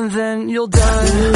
and then you'll die.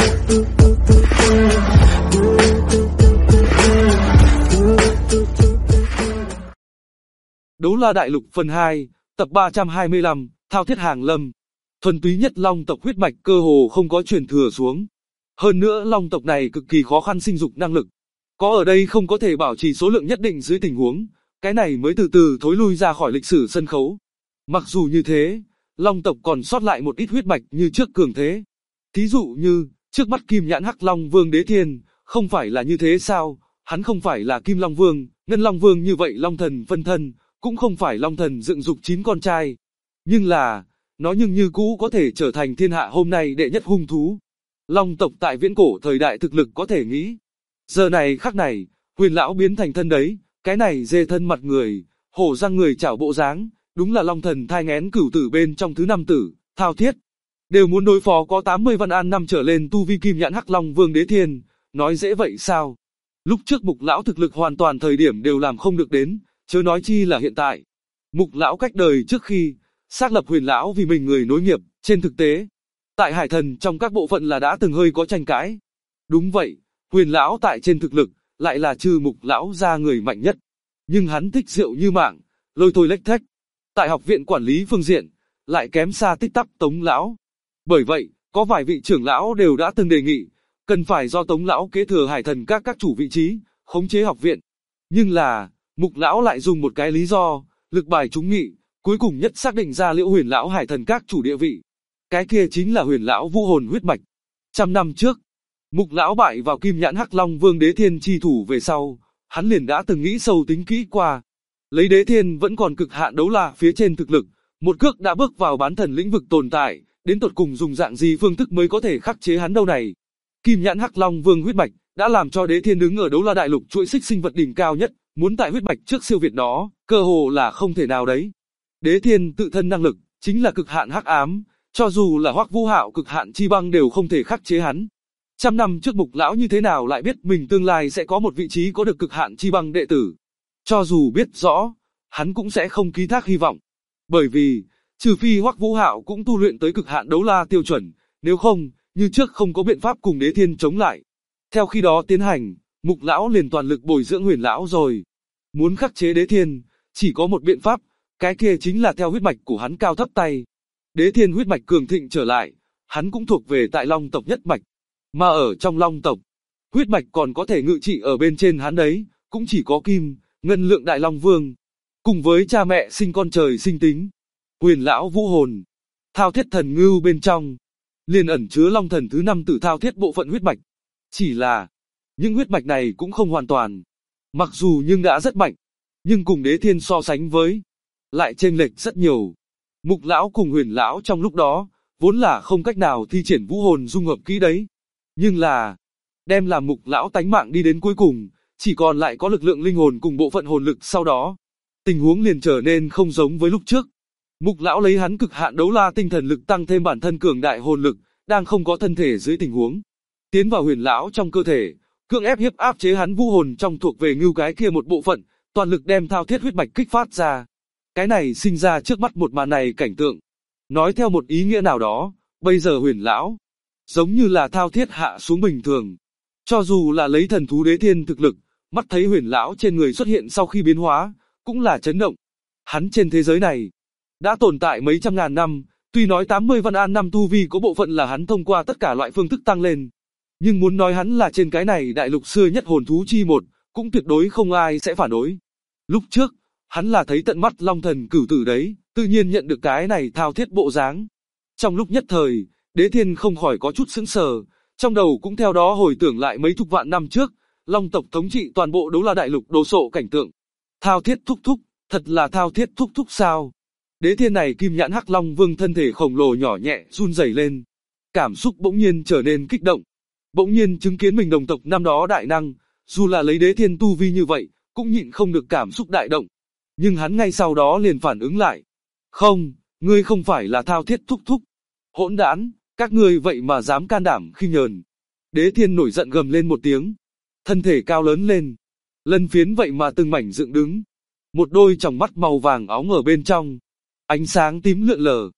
Đấu La Đại Lục phần 2, tập 325, Thao Thiết Hàng Lâm. Thuần túy nhất long tộc huyết mạch cơ hồ không có truyền thừa xuống. Hơn nữa long tộc này cực kỳ khó khăn sinh dục năng lực. Có ở đây không có thể bảo trì số lượng nhất định dưới tình huống, cái này mới từ từ thối lui ra khỏi lịch sử sân khấu. Mặc dù như thế, long tộc còn sót lại một ít huyết mạch như trước cường thế. Thí dụ như, trước mắt Kim Nhãn Hắc Long Vương Đế Thiên, không phải là như thế sao, hắn không phải là Kim Long Vương, Ngân Long Vương như vậy long thần phân thân, cũng không phải long thần dựng dục 9 con trai. Nhưng là, nó nhưng như cũ có thể trở thành thiên hạ hôm nay đệ nhất hung thú. Long tộc tại viễn cổ thời đại thực lực có thể nghĩ. Giờ này khắc này, Huyền lão biến thành thân đấy, cái này dê thân mặt người, hổ răng người chảo bộ dáng, đúng là long thần thai nghén cửu tử bên trong thứ 5 tử, Thao Thiết. Đều muốn đối phó có 80 văn an năm trở lên tu vi Kim Nhãn Hắc Long Vương Đế Thiên, nói dễ vậy sao? Lúc trước Mục lão thực lực hoàn toàn thời điểm đều làm không được đến, chớ nói chi là hiện tại. Mục lão cách đời trước khi xác lập Huyền lão vì mình người nối nghiệp, trên thực tế, tại Hải Thần trong các bộ phận là đã từng hơi có tranh cãi. Đúng vậy, Huyền lão tại trên thực lực lại là trừ Mục lão ra người mạnh nhất, nhưng hắn thích rượu như mạng, lôi thôi lếch thếch. Tại học viện quản lý phương diện, lại kém xa tích tắc Tống lão. Bởi vậy, có vài vị trưởng lão đều đã từng đề nghị, cần phải do Tống lão kế thừa Hải Thần các chủ vị trí, khống chế học viện. Nhưng là, Mục lão lại dùng một cái lý do, lực bài trúng nghị, cuối cùng nhất xác định ra Liễu Huyền lão Hải Thần các chủ địa vị. Cái kia chính là Huyền lão vũ hồn huyết mạch. 100 năm trước, Mục lão bại vào Kim Nhãn Hắc Long Vương Đế Thiên chi thủ về sau, hắn liền đã từng nghĩ sâu tính kỹ qua. Lấy Đế Thiên vẫn còn cực hạn đấu la phía trên thực lực, một cước đã bước vào bán thần lĩnh vực tồn tại, đến tột cùng dùng dạng gì phương thức mới có thể khắc chế hắn đâu này. Kim Nhãn Hắc Long Vương huyết mạch đã làm cho Đế Thiên đứng ở đấu la đại lục chuỗi xích sinh vật đỉnh cao nhất, muốn tại huyết mạch trước siêu việt nó, cơ hồ là không thể nào đấy. Đế Thiên tự thân năng lực chính là cực hạn hắc ám, cho dù là Hoắc Vũ Hạo cực hạn chi băng đều không thể khắc chế hắn. 100 năm trước Mục lão như thế nào lại biết mình tương lai sẽ có một vị trí có được cực hạn chi băng đệ tử. Cho dù biết rõ, hắn cũng sẽ không ký thác hy vọng. Bởi vì, trừ phi Hoắc Vũ Hạo cũng tu luyện tới cực hạn đấu la tiêu chuẩn, nếu không, như trước không có biện pháp cùng Đế Thiên chống lại. Theo khi đó tiến hành, Mục lão liền toàn lực bồi dưỡng Huyền lão rồi. Muốn khắc chế Đế Thiên, chỉ có một biện pháp, cái kia chính là theo huyết mạch của hắn cao thấp tay. Đế Thiên huyết mạch cường thịnh trở lại, hắn cũng thuộc về tại Long tộc nhất mạch. Mà ở trong Long tộc, huyết mạch còn có thể ngự trị ở bên trên hắn đấy, cũng chỉ có Kim, Ngân Lượng Đại Long Vương. Cùng với cha mẹ sinh con trời sinh tính, Huyền lão vũ hồn, Thao Thiết Thần Ngưu bên trong, liền ẩn chứa long thần thứ 5 tử Thao Thiết bộ phận huyết mạch. Chỉ là, những huyết mạch này cũng không hoàn toàn. Mặc dù nhưng đã rất mạnh, nhưng cùng Đế Thiên so sánh với, lại chênh lệch rất nhiều. Mục lão cùng Huyền lão trong lúc đó, vốn là không cách nào thi triển vũ hồn dung hợp kỹ đấy. Nhưng là, đem làm Mục lão tánh mạng đi đến cuối cùng, chỉ còn lại có lực lượng linh hồn cùng bộ phận hồn lực sau đó. Tình huống liền trở nên không giống với lúc trước. Mục lão lấy hắn cực hạn đấu la tinh thần lực tăng thêm bản thân cường đại hồn lực, đang không có thân thể dưới tình huống. Tiến vào Huyền lão trong cơ thể, cưỡng ép hiếp áp chế hắn vũ hồn trong thuộc về ngưu cái kia một bộ phận, toàn lực đem Thao Thiết huyết mạch kích phát ra. Cái này sinh ra trước mắt một màn này cảnh tượng. Nói theo một ý nghĩa nào đó, bây giờ Huyền lão, giống như là Thao Thiết hạ xuống bình thường. Cho dù là lấy thần thú Đế Thiên thực lực, mắt thấy Huyền lão trên người xuất hiện sau khi biến hóa, cũng là chấn động. Hắn trên thế giới này, đã tồn tại mấy trăm ngàn năm, tuy nói 80 văn an năm tu vi có bộ phận là hắn thông qua tất cả loại phương thức tăng lên. Nhưng muốn nói hắn là trên cái này đại lục xưa nhất hồn thú chi một, cũng tuyệt đối không ai sẽ phản đối. Lúc trước, hắn là thấy tận mắt long thần cửu tử đấy, tự nhiên nhận được cái này Thao Thiết bộ dáng. Trong lúc nhất thời, Đế Thiên không khỏi có chút sững sờ, trong đầu cũng theo đó hồi tưởng lại mấy chục vạn năm trước, Long tộc thống trị toàn bộ đấu la đại lục đồ sộ cảnh tượng. Thao Thiết thúc thúc, thật là Thao Thiết thúc thúc sao? Đế Thiên này Kim Nhãn Hắc Long Vương thân thể khổng lồ nhỏ nhẹ run rẩy lên, cảm xúc bỗng nhiên trở nên kích động. Bỗng nhiên chứng kiến mình đồng tộc năm đó đại năng, dù là lấy Đế Thiên tu vi như vậy, cũng nhịn không được cảm xúc đại động. Nhưng hắn ngay sau đó liền phản ứng lại. Không, ngươi không phải là Thao Thiết thúc thúc. Hỗn đản, các ngươi vậy mà dám can đảm khinh nhờn. Đế Thiên nổi giận gầm lên một tiếng. Thân thể cao lớn lên. Lân phiến vậy mà từng mảnh dựng đứng. Một đôi tròng mắt màu vàng óng ở bên trong. Ánh sáng tím lượn lờ.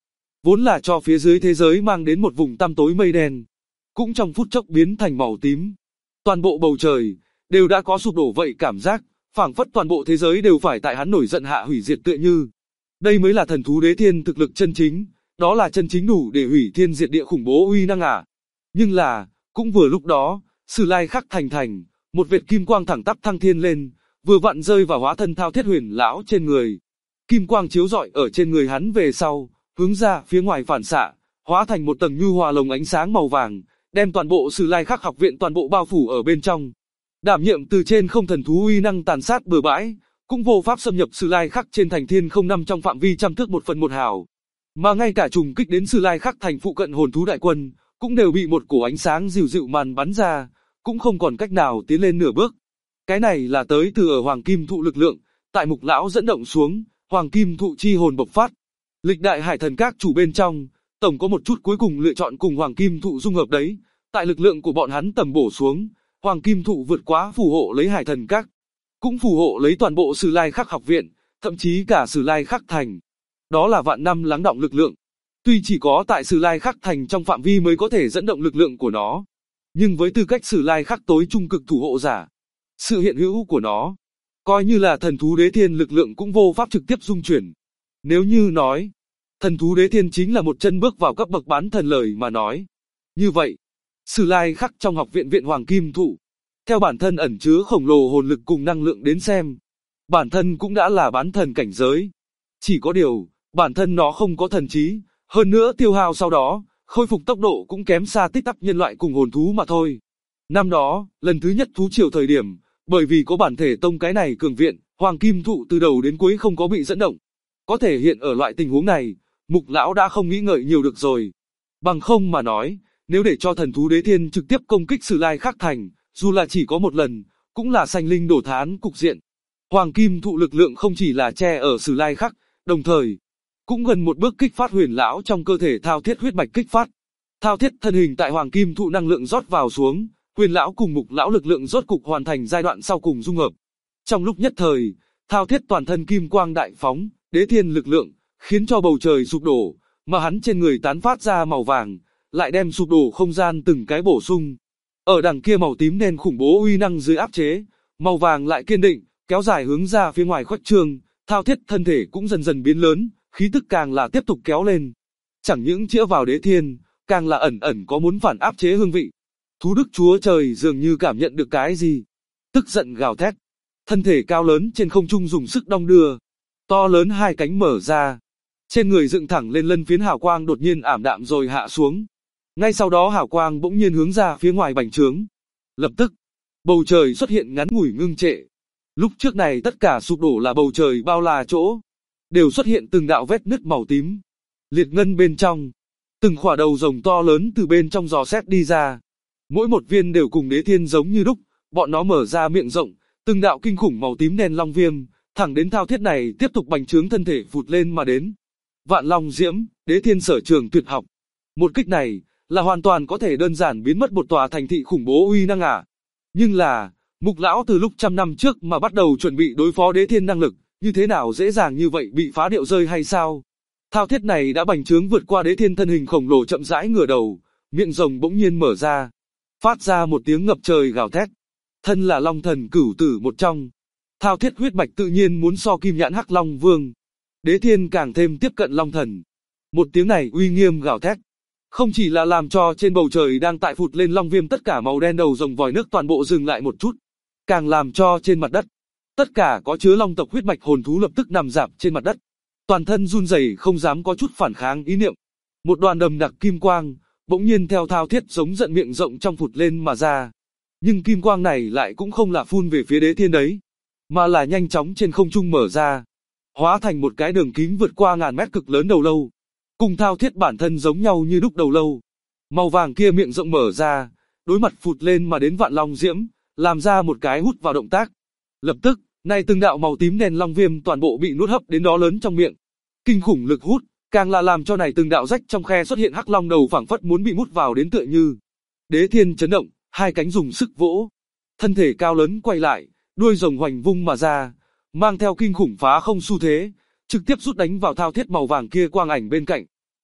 vốn là cho phía dưới thế giới mang đến một vùng tăm tối mây đen, cũng trong phút chốc biến thành màu tím. Toàn bộ bầu trời đều đã có sụp đổ vậy, cảm giác phảng phất toàn bộ thế giới đều phải tại hắn nổi giận hạ hủy diệt tựa như. Đây mới là thần thú đế thiên thực lực chân chính, đó là chân chính đủ để hủy thiên diệt địa khủng bố uy năng à. Nhưng là, cũng vừa lúc đó, Sử Lai Khắc thành, một vệt kim quang thẳng tắp thăng thiên lên, vừa vặn rơi vào hóa thân Thao Thiết Huyền lão trên người. Kim quang chiếu rọi ở trên người hắn về sau, hướng ra phía ngoài phản xạ, hóa thành một tầng nhu hòa lồng ánh sáng màu vàng, đem toàn bộ Sử Lai Khắc học viện toàn bộ bao phủ ở bên trong. Đảm nhiệm từ trên không thần thú uy năng tàn sát bừa bãi, cũng vô pháp xâm nhập Sử Lai Khắc trên thành thiên không nằm trong phạm vi trăm thước 1/1 hào. Mà ngay cả trùng kích đến Sử Lai Khắc thành phụ cận hồn thú đại quân, cũng đều bị một cổ ánh sáng dịu dịu màn bắn ra, cũng không còn cách nào tiến lên nửa bước. Cái này là tới từ ở Hoàng Kim Thụ lực lượng, tại Mục lão dẫn động xuống, Hoàng Kim Thụ chi hồn bộc phát. Lịch đại hải thần các chủ bên trong, tổng có một chút cuối cùng lựa chọn cùng Hoàng Kim Thụ dung hợp đấy, tại lực lượng của bọn hắn tầm bổ xuống, Hoàng Kim Thụ vượt quá phù hộ lấy hải thần các, cũng phù hộ lấy toàn bộ Sử Lai Khắc học viện, thậm chí cả Sử Lai Khắc thành. Đó là vạn năm lắng đọng lực lượng. Tuy chỉ có tại Sử Lai Khắc thành trong phạm vi mới có thể dẫn động lực lượng của nó, nhưng với tư cách Sử Lai Khắc tối trung cực thủ hộ giả, sự hiện hữu của nó, coi như là thần thú đế thiên lực lượng cũng vô pháp trực tiếp dung chuyển. Nếu như nói, thần thú đế thiên chính là một chân bước vào cấp bậc bán thần lời mà nói, như vậy, Sử Lai Khắc trong học viện viện Hoàng Kim Thụ, theo bản thân ẩn chứa khổng lồ hồn lực cùng năng lượng đến xem, bản thân cũng đã là bán thần cảnh giới. Chỉ có điều, bản thân nó không có thần trí, hơn nữa tiêu hao sau đó, khôi phục tốc độ cũng kém xa tích tắp nhân loại cùng hồn thú mà thôi. Năm đó, lần thứ nhất thú triều thời điểm, bởi vì có bản thể tông cái này cường viện, Hoàng Kim Thụ từ đầu đến cuối không có bị dẫn động. Có thể hiện ở loại tình huống này, Mục lão đã không nghĩ ngợi nhiều được rồi. Bằng không mà nói, nếu để cho thần thú đế thiên trực tiếp công kích Sử Lai Khắc thành, dù là chỉ có một lần, cũng là sanh linh đổ thán cục diện. Hoàng Kim Thụ lực lượng không chỉ là che ở Sử Lai Khắc, đồng thời cũng gần một bước kích phát huyền lão trong cơ thể thao thiết huyết mạch kích phát. Thao thiết thân hình tại Hoàng Kim Thụ năng lượng rót vào xuống, huyền lão cùng Mục lão lực lượng rốt cục hoàn thành giai đoạn sau cùng dung hợp. Trong lúc nhất thời, thao thiết toàn thân kim quang đại phóng, đế thiên lực lượng, khiến cho bầu trời sụp đổ, mà hắn trên người tán phát ra màu vàng, lại đem sụp đổ không gian từng cái bổ sung. Ở đằng kia màu tím đen khủng bố uy năng dưới áp chế, màu vàng lại kiên định, kéo dài hướng ra phía ngoài khuếch trương, thao thiết thân thể cũng dần dần biến lớn, khí tức càng là tiếp tục kéo lên. Chẳng những chĩa vào đế thiên, càng là ẩn ẩn có muốn phản áp chế hương vị. Thú đức chúa trời dường như cảm nhận được cái gì, tức giận gào thét. Thân thể cao lớn trên không trung dùng sức đong đưa, to lớn hai cánh mở ra, trên người dựng thẳng lên lân phiến hào quang đột nhiên ảm đạm rồi hạ xuống. Ngay sau đó hào quang bỗng nhiên hướng ra phía ngoài bành trướng. Lập tức, bầu trời xuất hiện ngắn ngủi ngưng trệ. Lúc trước này tất cả sụp đổ là bầu trời bao la chỗ, đều xuất hiện từng đạo vết nứt màu tím. Liệt ngân bên trong, từng khỏa đầu rồng to lớn từ bên trong giò xét đi ra. Mỗi một viên đều cùng đế thiên giống như đúc, bọn nó mở ra miệng rộng, từng đạo kinh khủng màu tím đen long viêm, thẳng đến thao thiết này tiếp tục bành trướng thân thể phụt lên mà đến. Vạn Long Diễm, đế thiên sở trường tuyệt học. Một kích này, là hoàn toàn có thể đơn giản biến mất một tòa thành thị khủng bố uy năng à. Nhưng là, Mục lão từ lúc 100 năm trước mà bắt đầu chuẩn bị đối phó đế thiên năng lực, như thế nào dễ dàng như vậy bị phá điệu rơi hay sao? Thao thiết này đã bành trướng vượt qua đế thiên thân hình khổng lồ chậm rãi ngửa đầu, miệng rồng bỗng nhiên mở ra, phát ra một tiếng ngập trời gào thét. Thân là long thần cửu tử một trong, thao thiết huyết mạch tự nhiên muốn so kim nhãn hắc long vương. Đế thiên càng thêm tiếp cận long thần. Một tiếng này uy nghiêm gào thét, không chỉ là làm cho trên bầu trời đang tại phụt lên long viêm tất cả màu đen đầu rồng vòi nước toàn bộ dừng lại một chút, càng làm cho trên mặt đất, tất cả có chứa long tộc huyết mạch hồn thú lập tức nằm rạp trên mặt đất, toàn thân run rẩy không dám có chút phản kháng ý niệm. Một đoàn đầm đặc kim quang, bỗng nhiên theo thao thiết giống giận miệng rộng trong phụt lên mà ra. Nhưng kim quang này lại cũng không là phun về phía đế thiên đấy, mà là nhanh chóng trên không trung mở ra, hóa thành một cái đường kính vượt qua ngàn mét cực lớn đầu lâu, cùng thao thiết bản thân giống nhau như đúc đầu lâu. Màu vàng kia miệng rộng mở ra, đối mặt phụt lên mà đến Vạn Long Diễm, làm ra một cái hút vào động tác. Lập tức, này từng đạo màu tím đen long viêm toàn bộ bị nuốt hấp đến đó lớn trong miệng. Kinh khủng lực hút, càng là làm cho này từng đạo rách trong khe xuất hiện hắc long đầu phảng phất muốn bị mút vào đến tựa như. Đế thiên chấn động, hai cánh dùng sức vỗ, thân thể cao lớn quay lại, đuôi rồng hoành vung mà ra, mang theo kinh khủng phá không xu thế, trực tiếp rút đánh vào thao thiết màu vàng kia quang ảnh bên cạnh.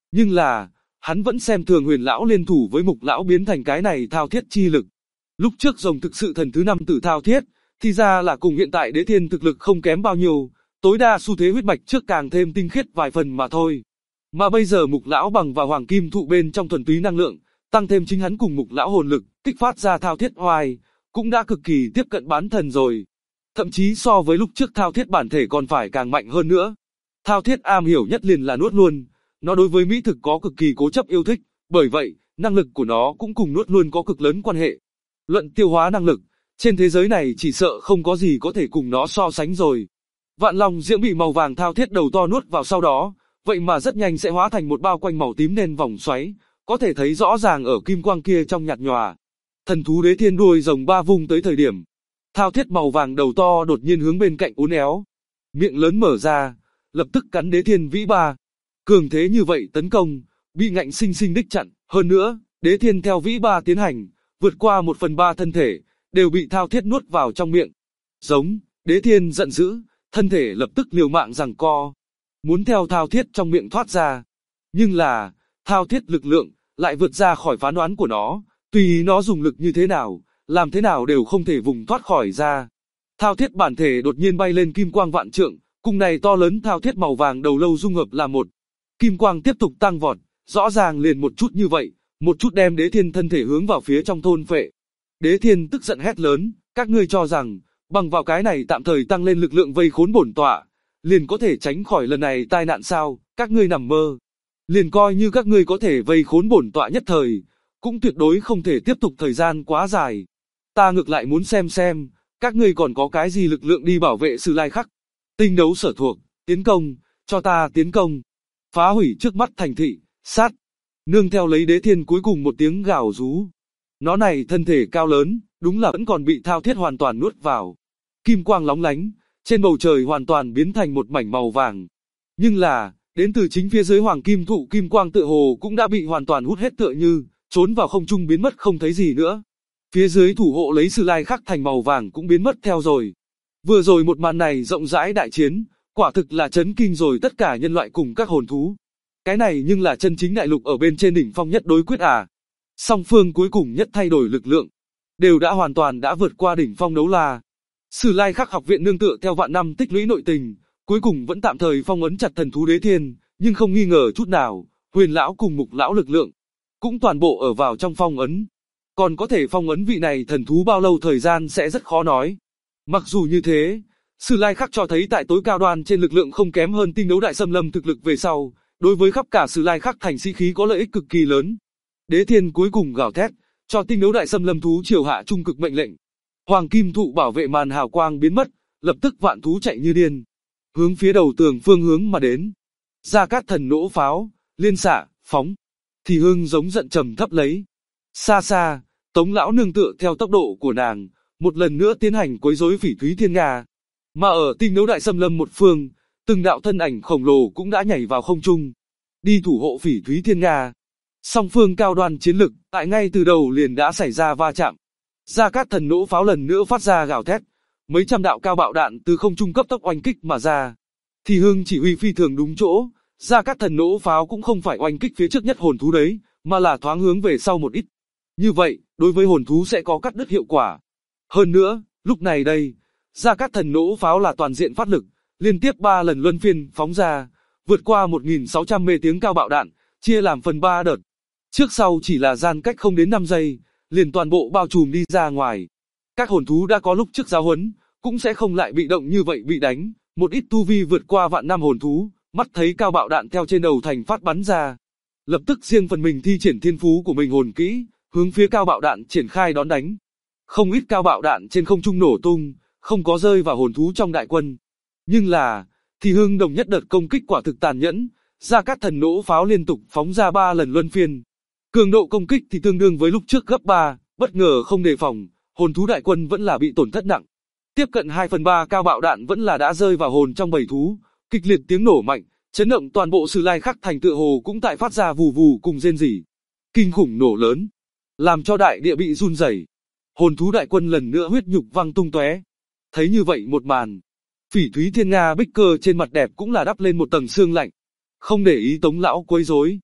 Nhưng là, hắn vẫn xem thường Huyền lão liên thủ với Mục lão biến thành cái này thao thiết chi lực. Lúc trước rồng thực sự thần thứ 5 tử thao thiết, thì ra là cùng hiện tại Đế Thiên thực lực không kém bao nhiêu, tối đa xu thế huyết mạch trước càng thêm tinh khiết vài phần mà thôi. Mà bây giờ Mục lão bằng vào hoàng kim thụ bên trong thuần túy năng lượng, tăng thêm chính hắn cùng Mục lão hồn lực, kích phát ra thao thiết oai, cũng đã cực kỳ tiếp cận bán thần rồi. Thậm chí so với lúc trước thao thiết bản thể còn phải càng mạnh hơn nữa. Thao thiết am hiểu nhất liền là nuốt luôn, nó đối với mỹ thực có cực kỳ cố chấp yêu thích, bởi vậy, năng lực của nó cũng cùng nuốt luôn có cực lớn quan hệ. Luận tiêu hóa năng lực, trên thế giới này chỉ sợ không có gì có thể cùng nó so sánh rồi. Vạn Long Diễm bị màu vàng thao thiết đầu to nuốt vào sau đó, vậy mà rất nhanh sẽ hóa thành một bao quanh màu tím đen vòng xoáy, có thể thấy rõ ràng ở kim quang kia trong nhạt nhòa. Thần thú Đế Thiên đuôi rồng ba vung tới thời điểm, thao thiết màu vàng đầu to đột nhiên hướng bên cạnh uốn éo, miệng lớn mở ra, lập tức cắn Đế Thiên vĩ ba. Cường thế như vậy tấn công, bị ngạnh sinh sinh đích chặn, hơn nữa, Đế Thiên theo vĩ ba tiến hành, vượt qua 1/3 thân thể, đều bị thao thiết nuốt vào trong miệng. Giống, Đế Thiên giận dữ, thân thể lập tức liều mạng giằng co, muốn theo thao thiết trong miệng thoát ra. Nhưng là, thao thiết lực lượng, lại vượt ra khỏi phán đoán của nó, tùy nó dùng lực như thế nào, làm thế nào đều không thể vùng thoát khỏi ra. Thao thiết bản thể đột nhiên bay lên kim quang vạn trượng, cùng này to lớn thao thiết màu vàng đầu lâu dung hợp là một. Kim quang tiếp tục tăng vọt, rõ ràng liền một chút như vậy, một chút đem Đế Thiên thân thể hướng vào phía trong thôn phệ. Đế Thiên tức giận hét lớn, các ngươi cho rằng, bằng vào cái này tạm thời tăng lên lực lượng vây khốn bổn tọa, liền có thể tránh khỏi lần này tai nạn sao, các ngươi nằm mơ. Liền coi như các ngươi có thể vây khốn bổn tọa nhất thời, cũng tuyệt đối không thể tiếp tục thời gian quá dài. Ta ngược lại muốn xem, các ngươi còn có cái gì lực lượng đi bảo vệ Sử Lai Khắc. Tinh đấu sở thuộc, tiến công, cho ta tiến công. Phá hủy trước mắt thành thị, sát. Nương theo lấy Đế Thiên cuối cùng một tiếng gào rú. Nó này thân thể cao lớn, đúng là vẫn còn bị thao thiết hoàn toàn nuốt vào. Kim quang lóng lánh, trên bầu trời hoàn toàn biến thành một mảnh màu vàng. Nhưng là, đến từ chính phía dưới hoàng kim thụ kim quang tựa hồ cũng đã bị hoàn toàn hút hết tựa như, trốn vào không trung biến mất không thấy gì nữa. Phía dưới thủ hộ lấy Sử Lai Khắc thành màu vàng cũng biến mất theo rồi. Vừa rồi một màn này rộng rãi đại chiến, quả thực là chấn kinh rồi tất cả nhân loại cùng các hồn thú. Cái này nhưng là chân chính đại lục ở bên trên đỉnh phong nhất đối quyết à. Song phương cuối cùng nhất thay đổi lực lượng, đều đã hoàn toàn đã vượt qua đỉnh phong đấu la. Sử Lai Khắc học viện nương tựa theo vạn năm tích lũy nội tình, cuối cùng vẫn tạm thời phong ấn chặt thần thú Đế Thiên, nhưng không nghi ngờ chút nào, Huyền lão cùng Mục lão lực lượng cũng toàn bộ ở vào trong phong ấn. Còn có thể phong ấn vị này thần thú bao lâu thời gian sẽ rất khó nói. Mặc dù như thế, Sử Lai Khắc cho thấy tại tối cao đoan trên lực lượng không kém hơn tinh đấu đại xâm lâm thực lực về sau, đối với khắp cả Sử Lai Khắc thành sĩ khí có lợi ích cực kỳ lớn. Đế Thiên cuối cùng gào thét, cho tinh đấu đại xâm lâm thú triều hạ trung cực mệnh lệnh. Hoàng kim thụ bảo vệ màn hào quang biến mất, lập tức vạn thú chạy như điên, hướng phía đầu tường phương hướng mà đến. Gia Cát Thần nổ pháo, liên xạ, phóng. Thì Hưng giống giận trầm thấp lấy. Xa xa, Tống lão nương tựa theo tốc độ của nàng, một lần nữa tiến hành quấy rối Phỉ Thúy Thiên Nga. Mà ở tinh đấu đại xâm lâm một phương, từng đạo thân ảnh khổng lồ cũng đã nhảy vào không trung, đi thủ hộ Phỉ Thúy Thiên Nga. Song phương cao đoan chiến lực, tại ngay từ đầu liền đã xảy ra va chạm. Gia Cát Thần nổ pháo lần nữa phát ra gào thét, mấy trăm đạo cao bạo đạn từ không trung cấp tốc oanh kích mà ra. Thì Hưng chỉ huy phi thường đúng chỗ, Gia Cát Thần nổ pháo cũng không phải oanh kích phía trước nhất hồn thú đấy, mà là thoáng hướng về sau một ít. Như vậy, đối với hồn thú sẽ có cắt đứt hiệu quả. Hơn nữa, lúc này đây, Gia Cát Thần nổ pháo là toàn diện phát lực, liên tiếp 3 lần luân phiên phóng ra, vượt qua 1600 mê tiếng cao bạo đạn, chia làm phần 3 đợt. Trước sau chỉ là gian cách không đến 5 giây, liền toàn bộ bao trùm đi ra ngoài. Các hồn thú đã có lúc trước giáo huấn, cũng sẽ không lại bị động như vậy bị đánh. Một ít tu vi vượt qua vạn năm hồn thú, mắt thấy cao bạo đạn theo trên đầu thành phát bắn ra, lập tức riêng phần mình thi triển thiên phú của mình hồn kỹ, hướng phía cao bạo đạn triển khai đón đánh. Không ít cao bạo đạn trên không trung nổ tung, không có rơi vào hồn thú trong đại quân. Nhưng là, thì Hưng đồng nhất đợt công kích quả thực tàn nhẫn, Gia Cát Thần nổ pháo liên tục phóng ra 3 lần luân phiên. Cường độ công kích thì tương đương với lúc trước gấp 3, bất ngờ không đề phòng, hồn thú đại quân vẫn là bị tổn thất nặng. Tiếp cận 2/3 cao bạo đạn vẫn là đã rơi vào hồn trong bầy thú, kịch liệt tiếng nổ mạnh, chấn động toàn bộ Sử Lai Khắc thành tựa hồ cũng tại phát ra vù vù cùng rên rỉ. Kinh khủng nổ lớn, làm cho đại địa bị run rẩy. Hồn thú đại quân lần nữa huyết nhục văng tung tóe. Thấy như vậy một màn, Phỉ Thúy Thiên Nga Bích Cơ trên mặt đẹp cũng là đắp lên một tầng sương lạnh, không để ý Tống lão quấy rối,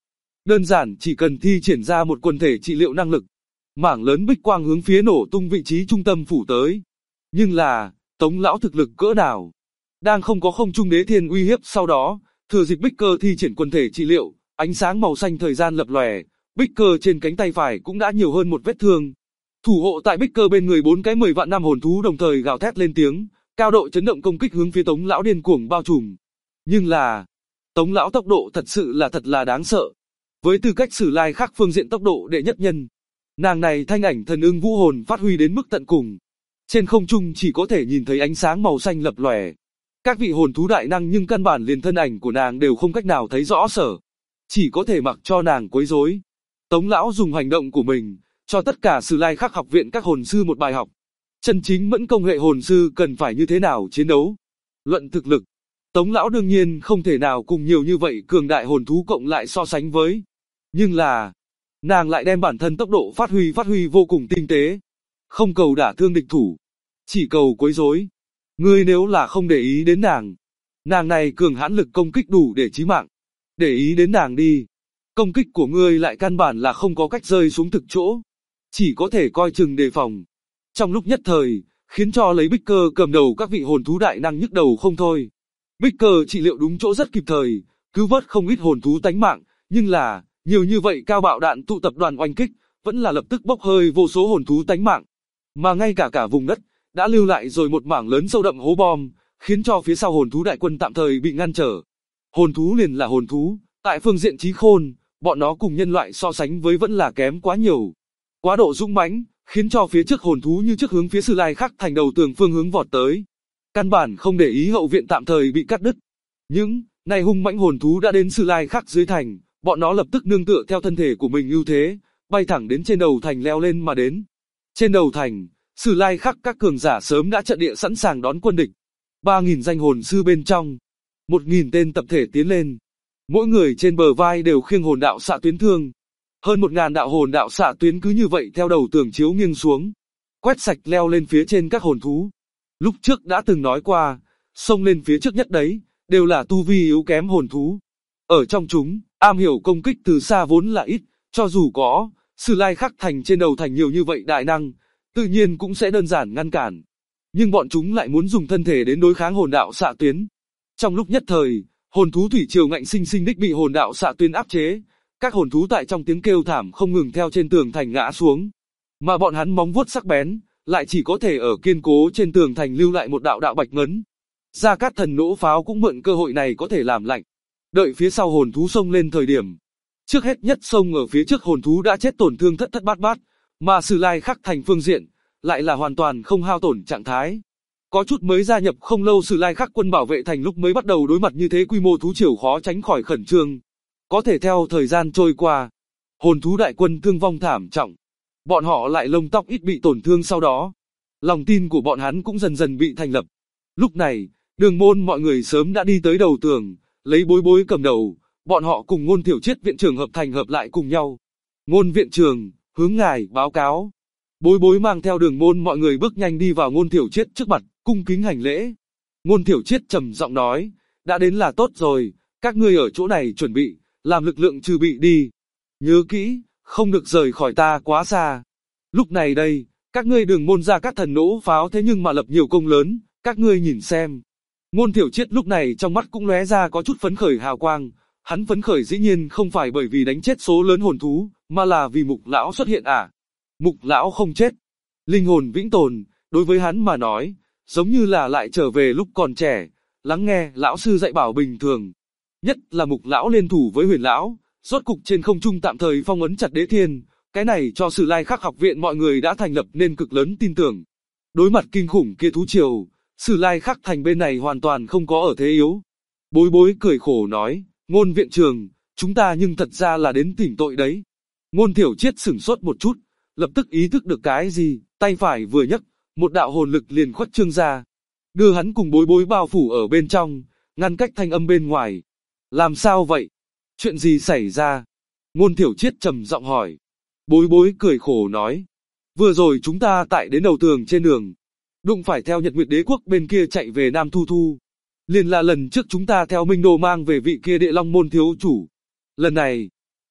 Đơn giản chỉ cần thi triển ra một quần thể trị liệu năng lực, mảng lớn bích quang hướng phía nổ tung vị trí trung tâm phủ tới. Nhưng là, Tống lão thực lực cỡ nào? Đang không có không trung đế thiên uy hiếp sau đó, thừa dịp bích cơ thi triển quần thể trị liệu, ánh sáng màu xanh thời gian lập lòe, bích cơ trên cánh tay phải cũng đã nhiều hơn một vết thương. Thủ hộ tại bích cơ bên người 4 cái 10 vạn năm hồn thú đồng thời gào thét lên tiếng, cao độ chấn động công kích hướng phía Tống lão điên cuồng bao trùm. Nhưng là, Tống lão tốc độ thật là đáng sợ. Với tư cách Sử Lai Khắc phương diện tốc độ đệ nhất nhân, nàng này thanh ảnh thần ưng vũ hồn phát huy đến mức tận cùng. Trên không trung chỉ có thể nhìn thấy ánh sáng màu xanh lập lòe. Các vị hồn thú đại năng nhưng căn bản liền thân ảnh của nàng đều không cách nào thấy rõ sở. Chỉ có thể mặc cho nàng quấy rối. Tống lão dùng hành động của mình, cho tất cả Sử Lai Khắc học viện các hồn sư một bài học. Chân chính mẫn công hệ hồn sư cần phải như thế nào chiến đấu. Luận thực lực, Tống lão đương nhiên không thể nào cùng nhiều như vậy cường đại hồn thú cộng lại so sánh với. Nhưng là, nàng lại đem bản thân tốc độ phát huy vô cùng tinh tế. Không cầu đả thương địch thủ, chỉ cầu quấy rối. Ngươi nếu là không để ý đến nàng này cường hãn lực công kích đủ để chí mạng. Để ý đến nàng đi. Công kích của ngươi lại căn bản là không có cách rơi xuống thực chỗ. Chỉ có thể coi chừng đề phòng. Trong lúc nhất thời, khiến cho lấy bích cơ cầm đầu các vị hồn thú đại năng nhức đầu không thôi. Bích cơ trị liệu đúng chỗ rất kịp thời, cứu vớt không ít hồn thú tánh mạng, nhưng là, nhiều như vậy cao bạo đạn tụ tập đoàn oanh kích, vẫn là lập tức bốc hơi vô số hồn thú tánh mạng. Mà ngay cả vùng đất, đã lưu lại rồi một mảng lớn sâu đậm hố bom, khiến cho phía sau hồn thú đại quân tạm thời bị ngăn trở. Hồn thú liền là hồn thú, tại phương diện trí khôn, bọn nó cùng nhân loại so sánh với vẫn là kém quá nhiều. Quá độ dũng mãnh, khiến cho phía trước hồn thú như trước hướng phía Sử Lai Khắc thành đầu tường phương hướng vọt tới. Căn bản không để ý hậu viện tạm thời bị cắt đứt. Những này hung mãnh hồn thú đã đến Sử Lai Khắc dưới thành, bọn nó lập tức nương tựa theo thân thể của mình ưu thế, bay thẳng đến trên đầu thành leo lên mà đến. Trên đầu thành, Sử Lai Khắc các cường giả sớm đã trận địa sẵn sàng đón quân địch. 3.000 danh hồn sư bên trong, 1.000 tên tập thể tiến lên. Mỗi người trên bờ vai đều khiêng hồn đạo xạ tuyến thương. Hơn 1.000 đạo hồn đạo xạ tuyến cứ như vậy theo đầu tường chiếu nghiêng xuống, quét sạch leo lên phía trên các hồn thú. Lúc trước đã từng nói qua, xông lên phía trước nhất đấy, đều là tu vi yếu kém hồn thú. Ở trong chúng, am hiểu công kích từ xa vốn là ít, cho dù có, Sử Lai Khắc thành trên đầu thành nhiều như vậy đại năng, tự nhiên cũng sẽ đơn giản ngăn cản. Nhưng bọn chúng lại muốn dùng thân thể đến đối kháng hồn đạo xạ tuyến. Trong lúc nhất thời, hồn thú thủy triều ngạnh sinh sinh đích bị hồn đạo xạ tuyến áp chế. Các hồn thú tại trong tiếng kêu thảm không ngừng theo trên tường thành ngã xuống. Mà bọn hắn móng vuốt sắc bén, lại chỉ có thể ở kiên cố trên tường thành lưu lại một đạo bạch ngấn. Gia Cát Thần nỗ pháo cũng mượn cơ hội này có thể làm lạnh. Đợi phía sau hồn thú xông lên thời điểm. Trước hết nhất xông ở phía trước hồn thú đã chết tổn thương thất bát bát, mà Sử Lai Khắc thành phương diện, lại là hoàn toàn không hao tổn trạng thái. Có chút mới gia nhập không lâu Sử Lai Khắc quân bảo vệ thành lúc mới bắt đầu đối mặt như thế quy mô thú triều khó tránh khỏi khẩn trương. Có thể theo thời gian trôi qua, hồn thú đại quân thương vong thảm trọng. Bọn họ lại lông tóc ít bị tổn thương sau đó. Lòng tin của bọn hắn cũng dần dần bị thành lập. Lúc này, Đường Môn mọi người sớm đã đi tới đầu tường, lấy Bối Bối cầm đầu, bọn họ cùng Ngôn Thiểu Triết viện trưởng hợp lại cùng nhau. Ngôn viện trưởng, hướng ngài báo cáo. Bối Bối mang theo Đường Môn mọi người bước nhanh đi vào Ngôn Thiểu Triết trước mặt, cung kính hành lễ. Ngôn Thiểu Triết trầm giọng nói, đã đến là tốt rồi, các ngươi ở chỗ này chuẩn bị, làm lực lượng trừ bị đi. Nhớ kỹ, không được rời khỏi ta quá xa. Lúc này đây, các ngươi Đường Môn Gia Cát Thần nỗ pháo thế nhưng mà lập nhiều công lớn, các ngươi nhìn xem. Ngôn Thiểu Triết lúc này trong mắt cũng lóe ra có chút phấn khởi hào quang. Hắn phấn khởi dĩ nhiên không phải bởi vì đánh chết số lớn hồn thú, mà là vì Mục lão xuất hiện à. Mục lão không chết, linh hồn vĩnh tồn, đối với hắn mà nói, giống như là lại trở về lúc còn trẻ, lắng nghe lão sư dạy bảo bình thường. Nhất là Mục lão liên thủ với Huyền lão, rốt cục trên không trung tạm thời phong ấn chặt Đế Thiên, cái này cho Sử Lai Khắc học viện mọi người đã thành lập nên cực lớn tin tưởng. Đối mặt kinh khủng kia thú triều, Sử Lai Khắc thành bên này hoàn toàn không có ở thế yếu. Bối Bối cười khổ nói, Ngôn viện trưởng, chúng ta nhưng thật ra là đến tỉnh tội đấy. Ngôn Thiểu Triết sửng sốt một chút, lập tức ý thức được cái gì, tay phải vừa nhấc, một đạo hồn lực liền khuất trương ra, đưa hắn cùng Bối Bối bao phủ ở bên trong, ngăn cách thanh âm bên ngoài. Làm sao vậy? Chuyện gì xảy ra? Ngôn Thiểu Triết trầm giọng hỏi. Bối Bối cười khổ nói, vừa rồi chúng ta tại đến đầu tường trên đường, đụng phải theo Nhật Nguyệt Đế quốc bên kia chạy về Nam Thu Thu. Liền là lần trước chúng ta theo Minh Đồ mang về vị kia Địa Long môn thiếu chủ. Lần này,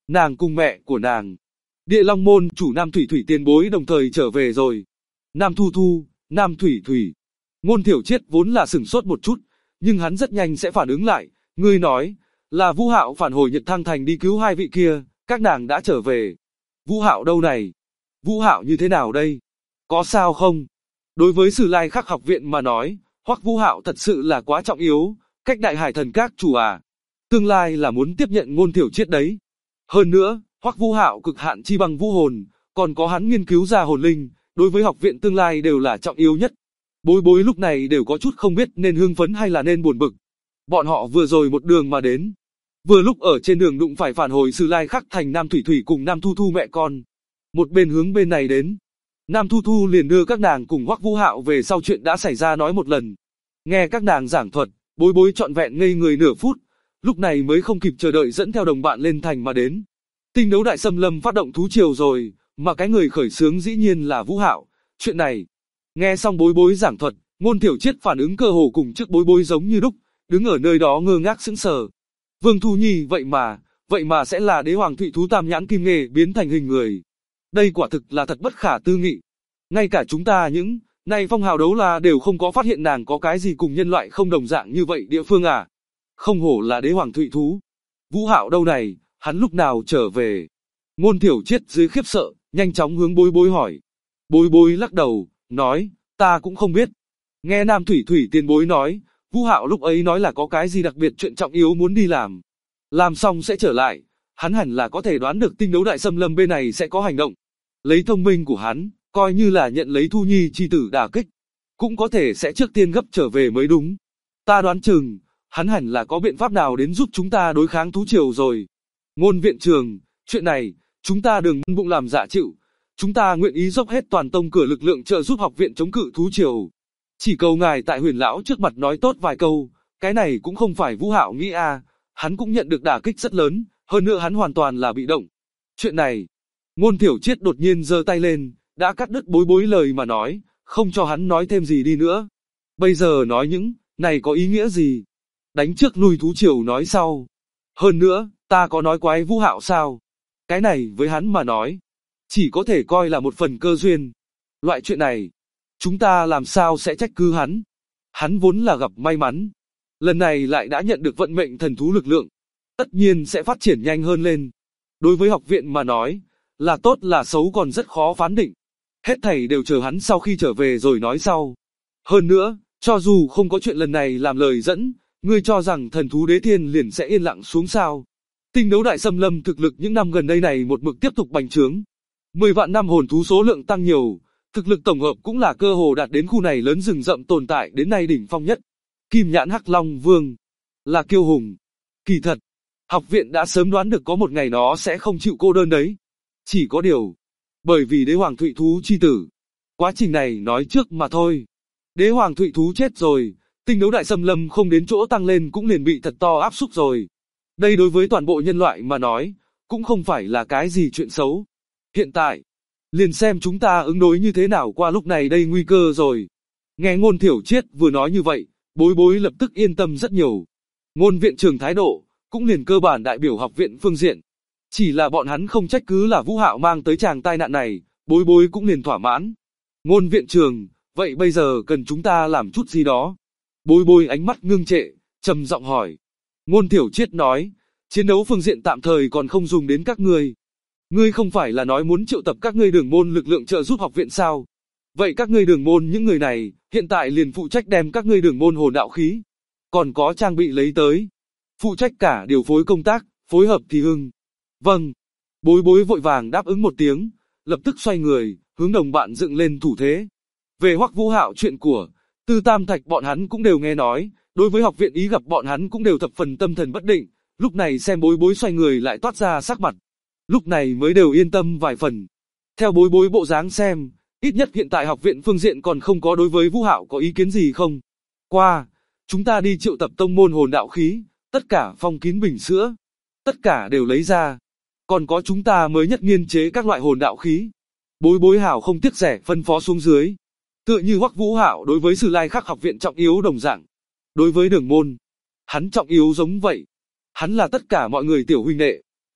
Nàng cùng mẹ của nàng, Địa Long môn chủ Nam Thủy Thủy tiền bối đồng thời trở về rồi. Nam Thu Thu, Nam Thủy Thủy. Ngôn Thiểu Triết vốn là sửng sốt một chút, nhưng hắn rất nhanh sẽ phản ứng lại. Ngươi nói, là Vũ Hạo phản hồi Nhật Thăng Thành đi cứu hai vị kia, các nàng đã trở về. Vũ Hạo đâu này? Vũ Hạo như thế nào đây? Có sao không? Đối với Sử Lai Khắc học viện mà nói, Hoắc Vũ Hạo thật sự là quá trọng yếu, cách Đại Hải Thần Các chủ à. Tương lai là muốn tiếp nhận Ngôn Thiểu Triết đấy. Hơn nữa, Hoắc Vũ Hạo cực hạn chi bằng vũ hồn, còn có hắn nghiên cứu ra hồn linh, đối với học viện tương lai đều là trọng yếu nhất. Bối bối lúc này đều có chút không biết nên hưng phấn hay là nên buồn bực. Bọn họ vừa rồi một đường mà đến. Vừa lúc ở trên đường đụng phải phản hồi Sử Lai Khắc thành Nam Thủy Thủy cùng Nam Thu Thu mẹ con. Một bên hướng bên này đến. Nam Thu Thu liền đưa các nàng cùng Hoắc Vũ Hạo về sau chuyện đã xảy ra nói một lần. Nghe các nàng giảng thuật, bối bối trọn vẹn ngây người nửa phút, lúc này mới không kịp chờ đợi dẫn theo đồng bạn lên thành mà đến. Tinh đấu đại xâm lâm phát động thú triều rồi, mà cái người khởi xướng dĩ nhiên là Vũ Hạo. Chuyện này, nghe xong bối bối giảng thuật, Ngôn Thiểu Triết phản ứng cơ hồ cùng trước bối bối giống như đúc, đứng ở nơi đó ngơ ngác sững sờ. Vương Thu Nhi vậy mà sẽ là đế hoàng thụy thú tam nhãn kim nghề biến thành hình người. Đây quả thực là thật bất khả tư nghị. Ngay cả chúng ta những này phong hào đấu la đều không có phát hiện nàng có cái gì cùng nhân loại không đồng dạng như vậy địa phương à. Không hổ là đế hoàng thụy thú. Vũ Hạo đâu này, hắn lúc nào trở về? Ngôn Thiểu Triết dưới khiếp sợ, nhanh chóng hướng bối bối hỏi. Bối bối lắc đầu, nói, ta cũng không biết. Nghe Nam Thủy Thủy tiền bối nói, Vũ Hạo lúc ấy nói là có cái gì đặc biệt chuyện trọng yếu muốn đi làm. Làm xong sẽ trở lại, hắn hẳn là có thể đoán được tinh đấu đại xâm lâm bên này sẽ có hành động. Lấy thông minh của hắn, coi như là nhận lấy Thu Nhi chi tử đả kích, cũng có thể sẽ trước tiên gấp trở về mới đúng. Ta đoán chừng, hắn hẳn là có biện pháp nào đến giúp chúng ta đối kháng thú triều rồi. Ngôn viện trường, chuyện này, chúng ta đừng bụng làm dạ chịu, chúng ta nguyện ý dốc hết toàn tông cửa lực lượng trợ giúp học viện chống cự thú triều. Chỉ cầu ngài tại Huyền lão trước mặt nói tốt vài câu, cái này cũng không phải Vũ Hạo nghĩ à, hắn cũng nhận được đả kích rất lớn, hơn nữa hắn hoàn toàn là bị động. Chuyện này, Ngôn Thiểu Triết đột nhiên giơ tay lên, đã cắt đứt bối bối lời mà nói, không cho hắn nói thêm gì đi nữa. Bây giờ nói những này có ý nghĩa gì? Đánh trước lui thú triều nói sau. Hơn nữa, ta có nói quái Vũ Hạo sao? Cái này với hắn mà nói, chỉ có thể coi là một phần cơ duyên. Loại chuyện này, chúng ta làm sao sẽ trách cứ hắn? Hắn vốn là gặp may mắn. Lần này lại đã nhận được vận mệnh thần thú lực lượng. Tất nhiên sẽ phát triển nhanh hơn lên. Đối với học viện mà nói, là tốt là xấu còn rất khó phán định. Hết thảy đều chờ hắn sau khi trở về rồi nói sau. Hơn nữa, cho dù không có chuyện lần này làm lời dẫn, ngươi cho rằng thần thú đế thiên liền sẽ yên lặng xuống sao? Tinh đấu đại xâm lâm thực lực những năm gần đây này một mực tiếp tục bành trướng. 10 vạn năm hồn thú số lượng tăng nhiều, thực lực tổng hợp cũng là cơ hồ đạt đến khu này lớn rừng rậm tồn tại đến nay đỉnh phong nhất. Kim nhãn hắc long vương là kiêu hùng. Kỳ thật, học viện đã sớm đoán được có một ngày nó sẽ không chịu cô đơn đấy. Chỉ có điều, bởi vì đế hoàng thụy thú chi tử. Quá trình này nói trước mà thôi. Đế hoàng thụy thú chết rồi, tinh đấu đại xâm lâm không đến chỗ tăng lên cũng liền bị thật to áp xúc rồi. Đây đối với toàn bộ nhân loại mà nói, cũng không phải là cái gì chuyện xấu. Hiện tại, liền xem chúng ta ứng đối như thế nào qua lúc này đây nguy cơ rồi. Nghe Ngôn Thiểu Triết vừa nói như vậy, bối bối lập tức yên tâm rất nhiều. Ngôn viện trưởng thái độ, cũng liền cơ bản đại biểu học viện phương diện. Chỉ là bọn hắn không trách cứ là Vũ Hạo mang tới chàng tai nạn này, bối bối cũng liền thỏa mãn. Ngôn viện trưởng, vậy bây giờ cần chúng ta làm chút gì đó? Bối bối ánh mắt ngưng trệ, trầm giọng hỏi. Ngôn Thiểu Triết nói, chiến đấu phương diện tạm thời còn không dùng đến các ngươi. Ngươi không phải là nói muốn triệu tập các ngươi đường môn lực lượng trợ giúp học viện sao? Vậy các ngươi đường môn những người này, hiện tại liền phụ trách đem các ngươi đường môn hồn đạo khí, còn có trang bị lấy tới. Phụ trách cả điều phối công tác, phối hợp thì hưng. Vâng. Bối bối vội vàng đáp ứng một tiếng, lập tức xoay người, hướng đồng bạn dựng lên thủ thế. Về Hoắc Vũ Hạo chuyện của Tư Tam Thạch bọn hắn cũng đều nghe nói, đối với học viện ý gặp bọn hắn cũng đều thập phần tâm thần bất định, lúc này xem bối bối xoay người lại toát ra sắc mặt. Lúc này mới đều yên tâm vài phần. Theo bối bối bộ dáng xem, ít nhất hiện tại học viện phương diện còn không có đối với Vũ Hạo có ý kiến gì không. Qua, chúng ta đi triệu tập tông môn hồn đạo khí, tất cả phong kín bình sữa, tất cả đều lấy ra. Còn có chúng ta mới nhất nghiên chế các loại hồn đạo khí. Bối bối hảo không tiếc rẻ phân phó xuống dưới. Tựa như Hoắc Vũ Hạo đối với Sử Lai Khắc học viện trọng yếu đồng dạng. Đối với đường môn, hắn trọng yếu giống vậy. Hắn là tất cả mọi người tiểu huynh đệ.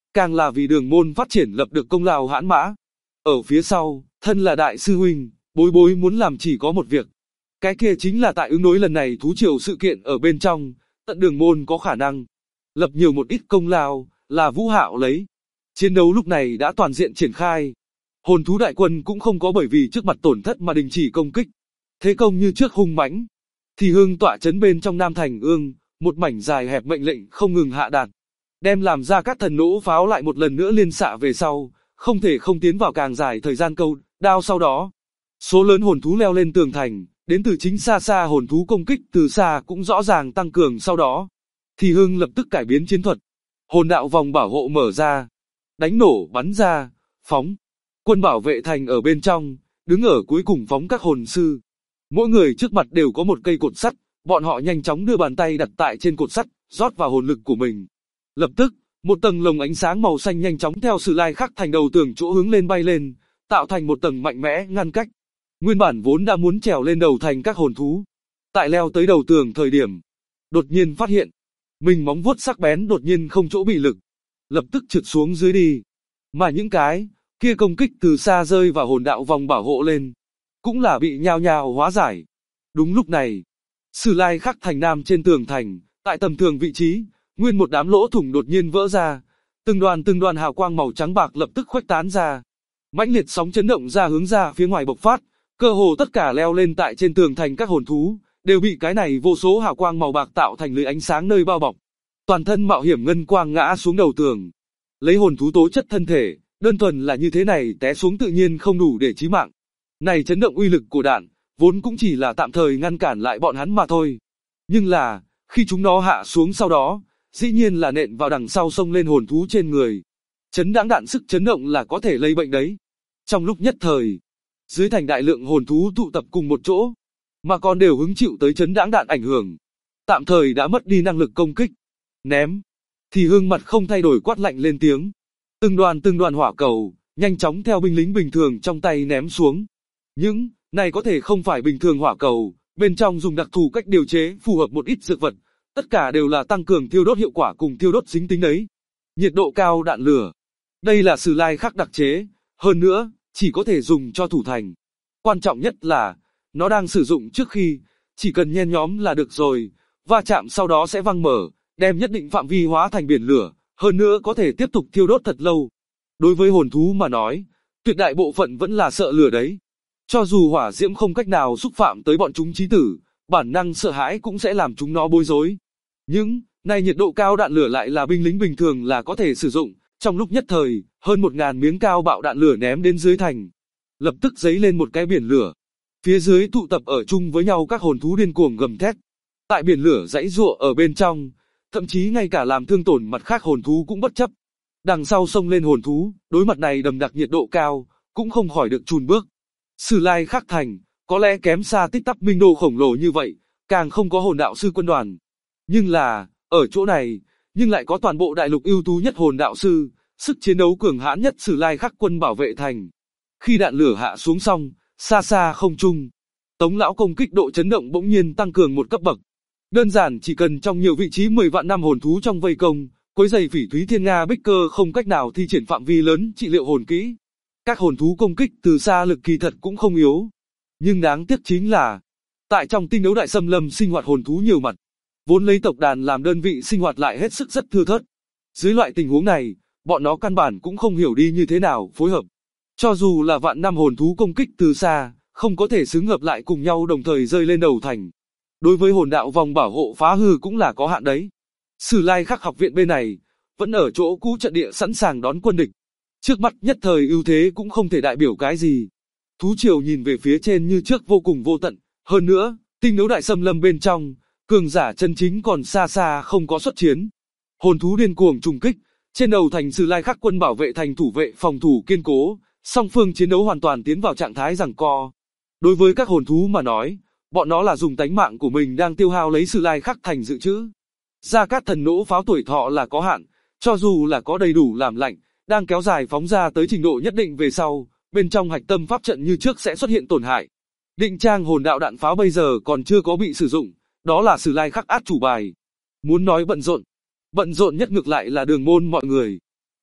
càng là vì Đường môn phát triển lập được công lao hãn mã. Ở phía sau, thân là đại sư huynh, Bối Bối muốn làm chỉ có một việc. Cái kia chính là tại ứng đối lần này thú triều sự kiện ở bên trong, tận Đường môn có khả năng lập nhiều một ít công lao, là Vũ Hạo lấy. Chiến đấu lúc này đã toàn diện triển khai. Hồn thú đại quân cũng không có bởi vì trước mặt tổn thất mà đình chỉ công kích. Thế công như trước hung mãnh. Thì Hương tọa trấn bên trong Nam Thành Ương, một mảnh dài hẹp mệnh lệnh không ngừng hạ đạt. Đem làm ra các thần nỗ pháo lại một lần nữa liên xạ về sau, không thể không tiến vào càng dài thời gian câu đao sau đó. Số lớn hồn thú leo lên tường thành, đến từ chính xa xa hồn thú công kích từ xa cũng rõ ràng tăng cường sau đó. Thì Hương lập tức cải biến chiến thuật. Hồn đạo vòng bảo hộ mở ra, đánh nổ bắn ra, phóng. Quân bảo vệ thành ở bên trong, đứng ở cuối cùng phóng các hồn sư. Mỗi người trước mặt đều có một cây cột sắt, bọn họ nhanh chóng đưa bàn tay đặt tại trên cột sắt, rót vào hồn lực của mình. Lập tức, một tầng lồng ánh sáng màu xanh nhanh chóng theo Sử Lai Khắc Thành đầu tường chỗ hướng lên bay lên, tạo thành một tầng mạnh mẽ ngăn cách. Nguyên bản vốn đã muốn trèo lên đầu thành các hồn thú, tại leo tới đầu tường thời điểm, đột nhiên phát hiện, mình móng vuốt sắc bén đột nhiên không chỗ bị lực, lập tức trượt xuống dưới đi. Mà những cái kia công kích từ xa rơi vào hồn đạo vòng bảo hộ lên, cũng là bị nhao nhao hóa giải. Đúng lúc này, Sử Lai Khắc Thành Nam trên tường thành, tại tầm thường vị trí, nguyên một đám lỗ thủng đột nhiên vỡ ra, từng đoàn hào quang màu trắng bạc lập tức khuếch tán ra, mãnh liệt sóng chấn động ra hướng ra phía ngoài bộc phát, cơ hồ tất cả leo lên tại trên tường thành các hồn thú đều bị cái này vô số hào quang màu bạc tạo thành lưới ánh sáng nơi bao bọc, toàn thân mạo hiểm ngân quang ngã xuống đầu tường. Lấy hồn thú tố chất thân thể, đơn thuần là như thế này té xuống tự nhiên không đủ để chí mạng. Này chấn động uy lực của đạn, vốn cũng chỉ là tạm thời ngăn cản lại bọn hắn mà thôi. Nhưng là, khi chúng nó hạ xuống sau đó, dĩ nhiên là nện vào đằng sau xông lên hồn thú trên người. Chấn đãng đạn sức chấn động là có thể lây bệnh đấy. Trong lúc nhất thời, dưới thành đại lượng hồn thú tụ tập cùng một chỗ, mà còn đều hứng chịu tới chấn đãng đạn ảnh hưởng. Tạm thời đã mất đi năng lực công kích. Ném. Thì Hương mặt không thay đổi quát lạnh lên tiếng. Từng đoàn hỏa cầu, nhanh chóng theo binh lính bình thường trong tay ném xuống. Những này có thể không phải bình thường hỏa cầu, bên trong dùng đặc thù cách điều chế phù hợp một ít dược vật, tất cả đều là tăng cường thiêu đốt hiệu quả cùng thiêu đốt dính tính đấy. Nhiệt độ cao đạn lửa. Đây là Sử Lai Khắc đặc chế, hơn nữa, chỉ có thể dùng cho thủ thành. Quan trọng nhất là, nó đang sử dụng trước khi, chỉ cần nhen nhóm là được rồi, va chạm sau đó sẽ văng mở, đem nhất định phạm vi hóa thành biển lửa, hơn nữa có thể tiếp tục thiêu đốt thật lâu. Đối với hồn thú mà nói, tuyệt đại bộ phận vẫn là sợ lửa đấy. Cho dù hỏa diễm không cách nào xúc phạm tới bọn chúng chí tử, bản năng sợ hãi cũng sẽ làm chúng nó bối rối. Nhưng, này nhiệt độ cao đạn lửa lại là binh lính bình thường là có thể sử dụng, trong lúc nhất thời, hơn 1000 miếng cao bạo đạn lửa ném đến dưới thành. Lập tức giấy lên một cái biển lửa. Phía dưới tụ tập ở chung với nhau các hồn thú điên cuồng gầm thét. Tại biển lửa giãy giụa ở bên trong, thậm chí ngay cả làm thương tổn mặt khác hồn thú cũng bất chấp. Đằng sau xông lên hồn thú, đối mặt này đầm đặc nhiệt độ cao, cũng không khỏi được chùn bước. Sử Lai Khắc Thành, có lẽ kém xa Tích Tắp Minh Đô khổng lồ như vậy, càng không có hồn đạo sư quân đoàn. Nhưng là, ở chỗ này, nhưng lại có toàn bộ đại lục ưu tú nhất hồn đạo sư, sức chiến đấu cường hãn nhất Sử Lai Khắc quân bảo vệ thành. Khi đạn lửa hạ xuống xong, xa xa không trung, Tống lão công kích độ chấn động bỗng nhiên tăng cường một cấp bậc. Đơn giản chỉ cần trong nhiều vị trí 10 vạn năm hồn thú trong vây công, quấy giày Phỉ Thúy Thiên Nga Bích Cơ không cách nào thi triển phạm vi lớn trị liệu hồn kỹ. Các hồn thú công kích từ xa lực kỳ thật cũng không yếu. Nhưng đáng tiếc chính là, tại trong tinh đấu đại xâm lâm sinh hoạt hồn thú nhiều mặt, vốn lấy tộc đàn làm đơn vị sinh hoạt lại hết sức rất thưa thớt. Dưới loại tình huống này, bọn nó căn bản cũng không hiểu đi như thế nào phối hợp. Cho dù là vạn năm hồn thú công kích từ xa, không có thể xứng hợp lại cùng nhau đồng thời rơi lên đầu thành. Đối với hồn đạo vòng bảo hộ phá hư cũng là có hạn đấy. Sử Lai Khắc học viện bên này, vẫn ở chỗ cũ trận địa sẵn sàng đón quân địch. Trước mắt nhất thời ưu thế cũng không thể đại biểu cái gì. Thú triều nhìn về phía trên như trước vô cùng vô tận. Hơn nữa, tinh đấu đại xâm lâm bên trong, cường giả chân chính còn xa xa không có xuất chiến. Hồn thú điên cuồng trùng kích, trên đầu thành Sử Lai Khắc quân bảo vệ thành thủ vệ phòng thủ kiên cố, song phương chiến đấu hoàn toàn tiến vào trạng thái giằng co. Đối với các hồn thú mà nói, bọn nó là dùng tánh mạng của mình đang tiêu hao lấy Sử Lai Khắc thành dự trữ. Gia Cát thần nỗ pháo tuổi thọ là có hạn, cho dù là có đầy đủ làm lạnh, đang kéo dài phóng ra tới trình độ nhất định về sau, bên trong hạch tâm pháp trận như trước sẽ xuất hiện tổn hại. Định trang hồn đạo đạn pháo bây giờ còn chưa có bị sử dụng, đó là Sử Lai Khắc át chủ bài. Muốn nói bận rộn nhất ngược lại là Đường môn mọi người.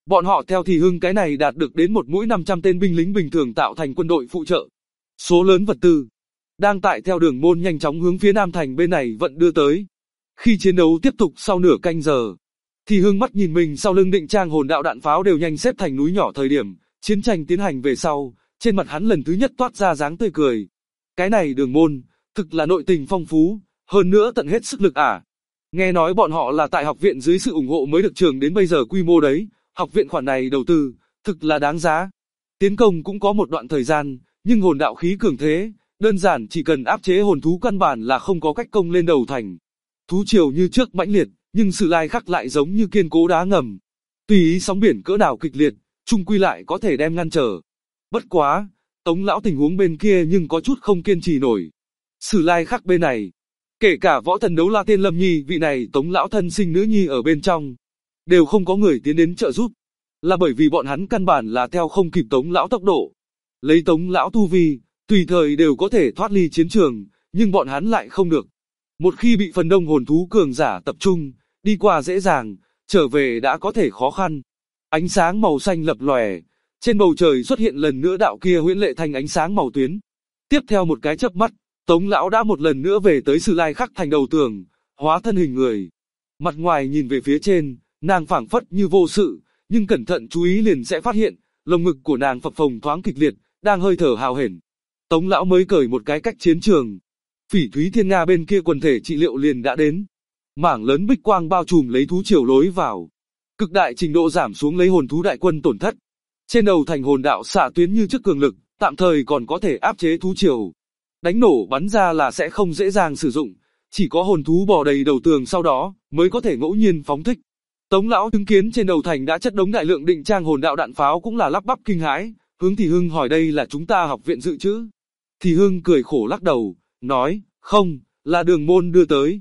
Bọn họ theo Thì Hưng cái này đạt được đến một mũi 500 tên binh lính bình thường tạo thành quân đội phụ trợ. Số lớn vật tư đang tại theo đường môn nhanh chóng hướng phía Nam Thành bên này vận đưa tới. Khi chiến đấu tiếp tục sau nửa canh giờ, Thì Hưng mắt nhìn mình sau lưng Định Trang hồn đạo đạn pháo đều nhanh xếp thành núi nhỏ thời điểm chiến tranh tiến hành về sau, trên mặt hắn lần thứ nhất toát ra dáng tươi cười. Cái này đường môn, thực là nội tình phong phú, hơn nữa tận hết sức lực à. Nghe nói bọn họ là tại học viện dưới sự ủng hộ mới được trường đến bây giờ quy mô đấy, học viện khoản này đầu tư, thực là đáng giá. Tiến công cũng có một đoạn thời gian, nhưng hồn đạo khí cường thế, đơn giản chỉ cần áp chế hồn thú căn bản là không có cách công lên đầu thành. Thú triều như trước mãnh liệt, nhưng Sử Lai Khắc lại giống như kiên cố đá ngầm. Tùy ý sóng biển cỡ nào kịch liệt, chung quy lại có thể đem ngăn trở. Bất quá, Tống lão tình huống bên kia nhưng có chút không kiên trì nổi. Sử Lai Khắc bên này, kể cả võ thần đấu la tiên Lâm Nhi vị này Tống lão thân sinh nữ nhi ở bên trong, đều không có người tiến đến trợ giúp, là bởi vì bọn hắn căn bản là theo không kịp Tống lão tốc độ. Lấy Tống lão tu vi, tùy thời đều có thể thoát ly chiến trường, nhưng bọn hắn lại không được. Một khi bị phần đông hồn thú cường giả tập trung, đi qua dễ dàng, trở về đã có thể khó khăn. Ánh sáng màu xanh lập lòe, trên bầu trời xuất hiện lần nữa đạo kia huyễn lệ thành ánh sáng màu tuyến. Tiếp theo một cái chớp mắt, Tống lão đã một lần nữa về tới Sử Lai Khắc thành đầu tường, hóa thân hình người. Mặt ngoài nhìn về phía trên, nàng phảng phất như vô sự, nhưng cẩn thận chú ý liền sẽ phát hiện, lồng ngực của nàng phập phồng thoáng kịch liệt, đang hơi thở hào hển. Tống lão mới cởi một cái cách chiến trường. Phỉ Thúy Thiên Nga bên kia quần thể trị liệu liền đã đến. Mảng lớn bích quang bao trùm lấy thú triều lối vào. Cực đại trình độ giảm xuống lấy hồn thú đại quân tổn thất. Trên đầu thành hồn đạo xạ tuyến như trước cường lực, tạm thời còn có thể áp chế thú triều. Đánh nổ bắn ra là sẽ không dễ dàng sử dụng, chỉ có hồn thú bò đầy đầu tường sau đó mới có thể ngẫu nhiên phóng thích. Tống lão chứng kiến trên đầu thành đã chất đống đại lượng Định Trang hồn đạo đạn pháo cũng là lắp bắp kinh hãi, hướng Thì Hưng hỏi đây là chúng ta học viện dự trữ. Thì Hưng cười khổ lắc đầu, nói, không, là đường môn đưa tới.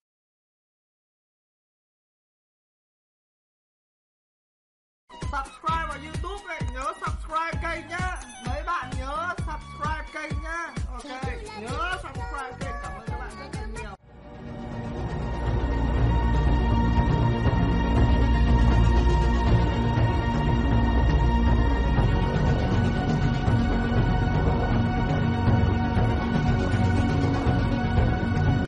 Subscribe vào YouTube này, nhớ subscribe kênh nhá. Mấy bạn nhớ subscribe kênh nhá. Ok.